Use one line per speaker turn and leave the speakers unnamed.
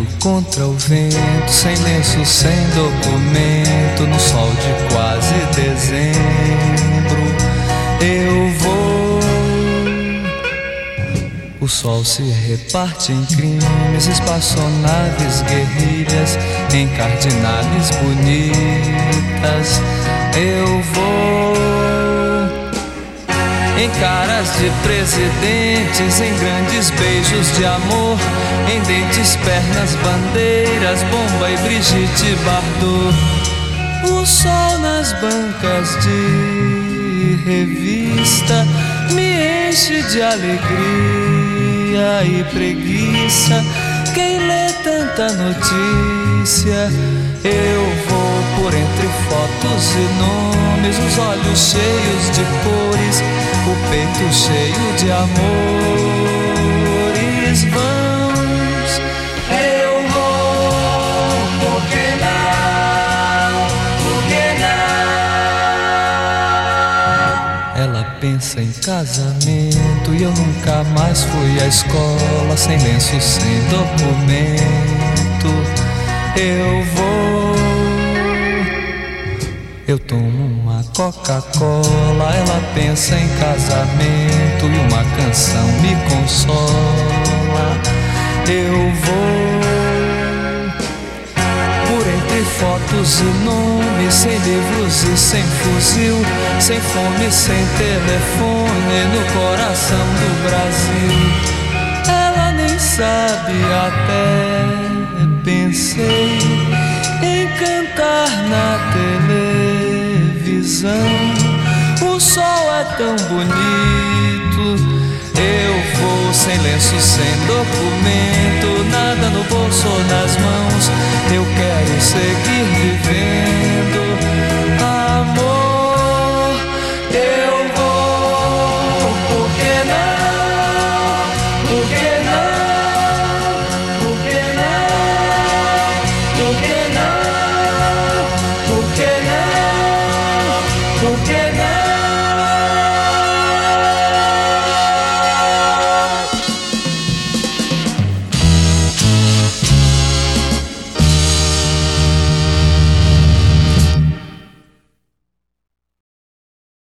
Indo contra o vento, sem lenço, sem documento, no sol de quase dezembro, eu vou. O sol se reparte em crimes, espaçonaves, guerrilhas, em cardinales bonitas, eu vou. Em caras de presidentes, em grandes beijos de amor, em dentes, pernas, bandeiras, Bomba e Brigitte Bardot. O sol nas bancas de revista me enche de alegria e preguiça. Quem lê tanta notícia? Eu vou por entre fotos e nomes, os olhos cheios de cores, o peito cheio de amores. Vamos, eu vou, por que não, por que não? Ela pensa em casamento e eu nunca mais fui à escola, sem lenço, sem documento. Eu vou, eu tomo uma Coca-Cola, ela pensa em casamento e uma canção me consola. Eu vou, por entre fotos e nomes, sem livros e sem fuzil, sem fome, sem telefone, no coração do Brasil. Ela nem sabe até. Pensei em cantar na televisão. O sol é tão bonito. Eu vou sem lenço, sem documento, nada no bolso ou nas mãos. Eu quero seguir vivendo.